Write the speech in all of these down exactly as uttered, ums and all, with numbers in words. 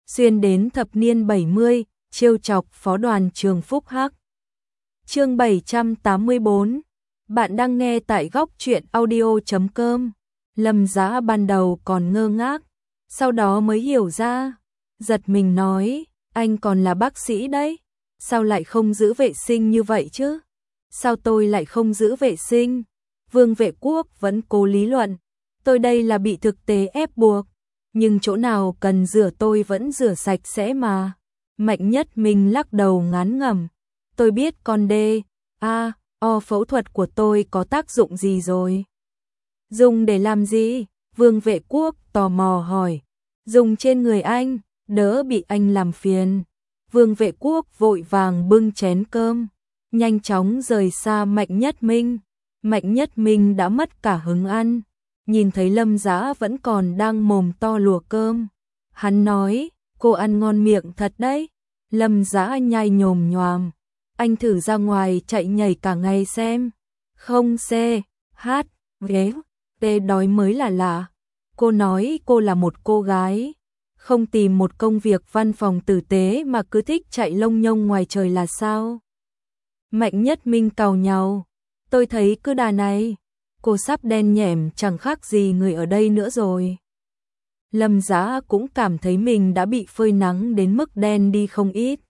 xuyên đến thập niên bảy mươi, trêu chọc phó đoàn trường Phúc Hắc. Chương bảy trăm tám mươi bốn. Bạn đang nghe tại góc truyện audio chấm com. Lâm Giá ban đầu còn ngơ ngác, sau đó mới hiểu ra, giật mình nói, anh còn là bác sĩ đấy, sao lại không giữ vệ sinh như vậy chứ? Sao tôi lại không giữ vệ sinh? Vương Vệ Quốc vẫn cố lý luận, tôi đây là bị thực tế ép buộc, nhưng chỗ nào cần rửa tôi vẫn rửa sạch sẽ mà. Mạnh Nhất Minh lắc đầu ngán ngẩm, tôi biết con đê, a, o phẫu thuật của tôi có tác dụng gì rồi? Dùng để làm gì? Vương Vệ Quốc tò mò hỏi. Dùng trên người anh, đỡ bị anh làm phiền. Vương Vệ Quốc vội vàng bưng chén cơm, nhanh chóng rời xa Mạnh Nhất Minh. Mạnh Nhất Minh đã mất cả hứng ăn, nhìn thấy Lâm Giá vẫn còn đang mồm to lùa cơm. Hắn nói, cô ăn ngon miệng thật đấy. Lâm Giá nhai nhồm nhoàm, anh thử ra ngoài chạy nhảy cả ngày xem. Không xe, hát, ghế, tê đói mới là lạ. Cô nói cô là một cô gái, không tìm một công việc văn phòng tử tế mà cứ thích chạy lông nhông ngoài trời là sao? Mạnh Nhất Minh càu nhàu, tôi thấy cứ đà này, cô sắp đen nhẻm chẳng khác gì người ở đây nữa rồi. Lâm Giá cũng cảm thấy mình đã bị phơi nắng đến mức đen đi không ít.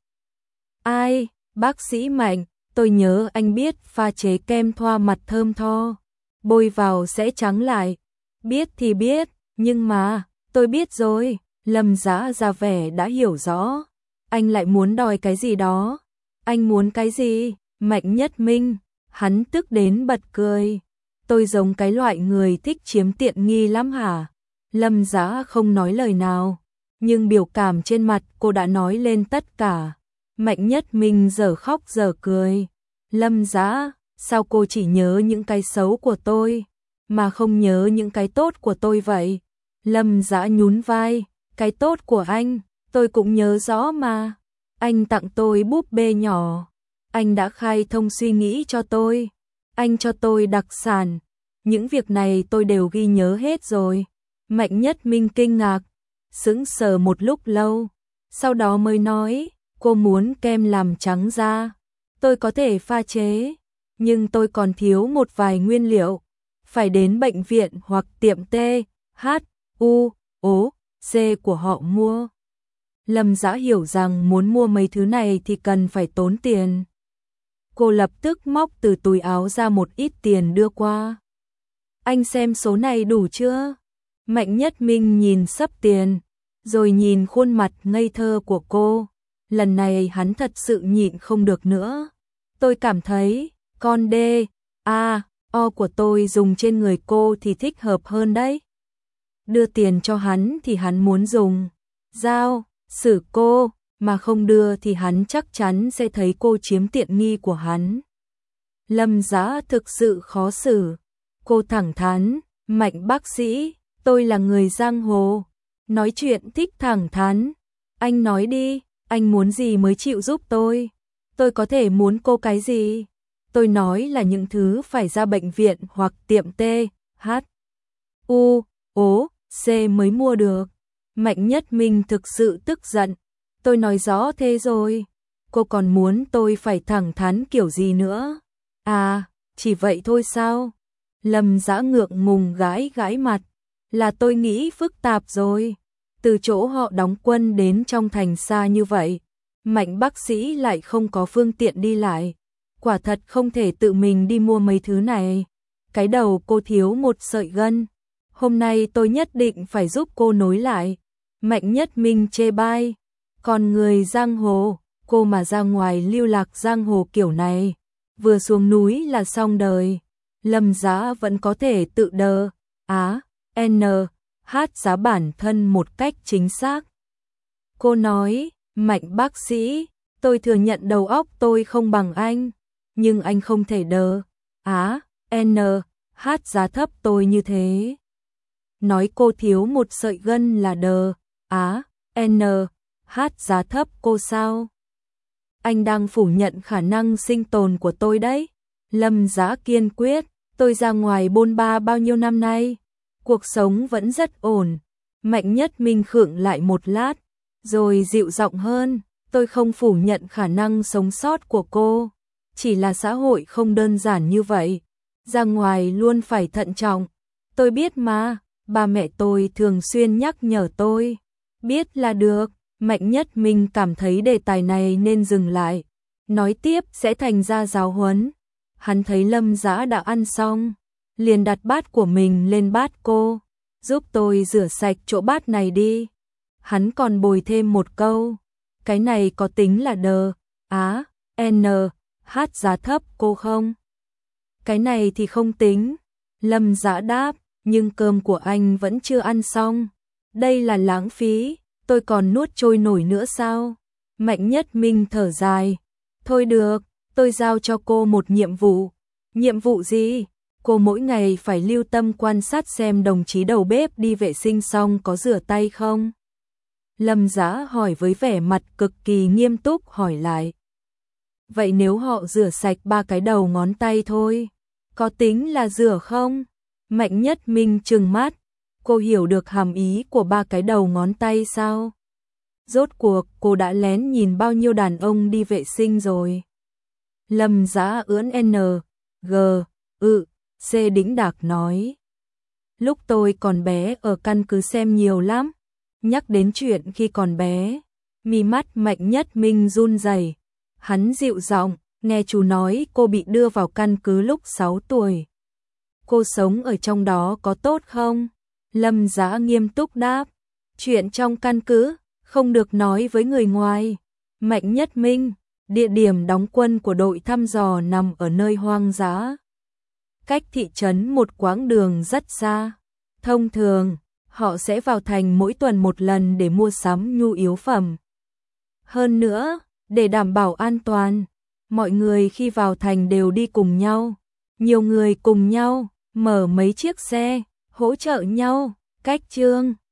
Ai, bác sĩ Mạnh, tôi nhớ anh biết pha chế kem thoa mặt thơm tho, bôi vào sẽ trắng lại. Biết thì biết, nhưng mà, tôi biết rồi. Lâm Giá ra vẻ đã hiểu rõ. Anh lại muốn đòi cái gì đó. Anh muốn cái gì? Mạnh Nhất Minh, hắn tức đến bật cười. Tôi giống cái loại người thích chiếm tiện nghi lắm hả? Lâm Giá không nói lời nào, nhưng biểu cảm trên mặt cô đã nói lên tất cả. Mạnh Nhất Minh giờ khóc giờ cười. Lâm Giá, sao cô chỉ nhớ những cái xấu của tôi, mà không nhớ những cái tốt của tôi vậy? Lâm Giá nhún vai, cái tốt của anh, tôi cũng nhớ rõ mà. Anh tặng tôi búp bê nhỏ, anh đã khai thông suy nghĩ cho tôi, anh cho tôi đặc sản, những việc này tôi đều ghi nhớ hết rồi. Mạnh Nhất Minh kinh ngạc, sững sờ một lúc lâu, sau đó mới nói, cô muốn kem làm trắng da, tôi có thể pha chế, nhưng tôi còn thiếu một vài nguyên liệu, phải đến bệnh viện hoặc tiệm T, H, U, O, C của họ mua. Lâm Giá hiểu rằng muốn mua mấy thứ này thì cần phải tốn tiền. Cô lập tức móc từ túi áo ra một ít tiền đưa qua. Anh xem số này đủ chưa? Mạnh Nhất Minh nhìn xấp tiền, rồi nhìn khuôn mặt ngây thơ của cô. Lần này hắn thật sự nhịn không được nữa. Tôi cảm thấy, con đê, a, o của tôi dùng trên người cô thì thích hợp hơn đấy. Đưa tiền cho hắn thì hắn muốn dùng dao xử cô, mà không đưa thì hắn chắc chắn sẽ thấy cô chiếm tiện nghi của hắn. Lâm Giá thực sự khó xử. Cô thẳng thắn, Mạnh bác sĩ, tôi là người giang hồ, nói chuyện thích thẳng thắn. Anh nói đi, anh muốn gì mới chịu giúp tôi? Tôi có thể muốn cô cái gì? Tôi nói là những thứ phải ra bệnh viện hoặc tiệm T, H, U, O, C mới mua được. Mạnh Nhất Minh thực sự tức giận. Tôi nói rõ thế rồi, cô còn muốn tôi phải thẳng thắn kiểu gì nữa? À, chỉ vậy thôi sao? Lâm Giá ngượng ngùng gãi gãi mặt, là tôi nghĩ phức tạp rồi. Từ chỗ họ đóng quân đến trong thành xa như vậy, Mạnh bác sĩ lại không có phương tiện đi lại, quả thật không thể tự mình đi mua mấy thứ này. Cái đầu cô thiếu một sợi gân, hôm nay tôi nhất định phải giúp cô nối lại. Mạnh Nhất Minh chê bai, còn người giang hồ, cô mà ra ngoài lưu lạc giang hồ kiểu này, vừa xuống núi là xong đời. Lâm Giá vẫn có thể tự đờ, á, n, hát giá bản thân một cách chính xác. Cô nói, Mạnh bác sĩ, tôi thừa nhận đầu óc tôi không bằng anh, nhưng anh không thể đờ, á, n, hát giá thấp tôi như thế. Nói cô thiếu một sợi gân là đờ, á, n, hát giá thấp cô sao? Anh đang phủ nhận khả năng sinh tồn của tôi đấy. Lâm Giá kiên quyết, tôi ra ngoài bôn ba bao nhiêu năm nay, cuộc sống vẫn rất ổn. Mạnh Nhất Minh khựng lại một lát, Rồi dịu giọng hơn, tôi không phủ nhận khả năng sống sót của cô, chỉ là xã hội không đơn giản như vậy, ra ngoài luôn phải thận trọng. Tôi biết mà, ba mẹ tôi thường xuyên nhắc nhở tôi. Biết là được, Mạnh Nhất Minh cảm thấy đề tài này nên dừng lại, nói tiếp sẽ thành ra giáo huấn. Hắn thấy Lâm Dã đã ăn xong, liền đặt bát của mình lên bát cô, giúp tôi rửa sạch chỗ bát này đi. Hắn còn bồi thêm một câu, cái này có tính là đờ, á, n, hát giá thấp cô không? Cái này thì không tính, Lâm Dã đáp, nhưng cơm của anh vẫn chưa ăn xong. Đây là lãng phí, tôi còn nuốt trôi nổi nữa sao? Mạnh Nhất Minh thở dài, thôi được, tôi giao cho cô một nhiệm vụ. Nhiệm vụ gì? Cô mỗi ngày phải lưu tâm quan sát xem đồng chí đầu bếp đi vệ sinh xong có rửa tay không? Lâm Dã hỏi với vẻ mặt cực kỳ nghiêm túc hỏi lại. Vậy nếu họ rửa sạch ba cái đầu ngón tay thôi, có tính là rửa không? Mạnh Nhất Minh trừng mắt, cô hiểu được hàm ý của ba cái đầu ngón tay sao? Rốt cuộc cô đã lén nhìn bao nhiêu đàn ông đi vệ sinh rồi? Lâm Dã ưỡn N, G, ự, C đĩnh đạc nói. Lúc tôi còn bé ở căn cứ xem nhiều lắm. Nhắc đến chuyện khi còn bé, mi mắt Mạnh Nhất Minh run rẩy. Hắn dịu giọng, nghe chú nói cô bị đưa vào căn cứ lúc sáu tuổi. Cô sống ở trong đó có tốt không? Lâm Dã nghiêm túc đáp, chuyện trong căn cứ không được nói với người ngoài. Mạnh Nhất Minh, địa điểm đóng quân của đội thăm dò nằm ở nơi hoang dã, cách thị trấn một quãng đường rất xa. Thông thường, họ sẽ vào thành mỗi tuần một lần để mua sắm nhu yếu phẩm. Hơn nữa, để đảm bảo an toàn, mọi người khi vào thành đều đi cùng nhau. Nhiều người cùng nhau, mở mấy chiếc xe, hỗ trợ nhau, cách chương.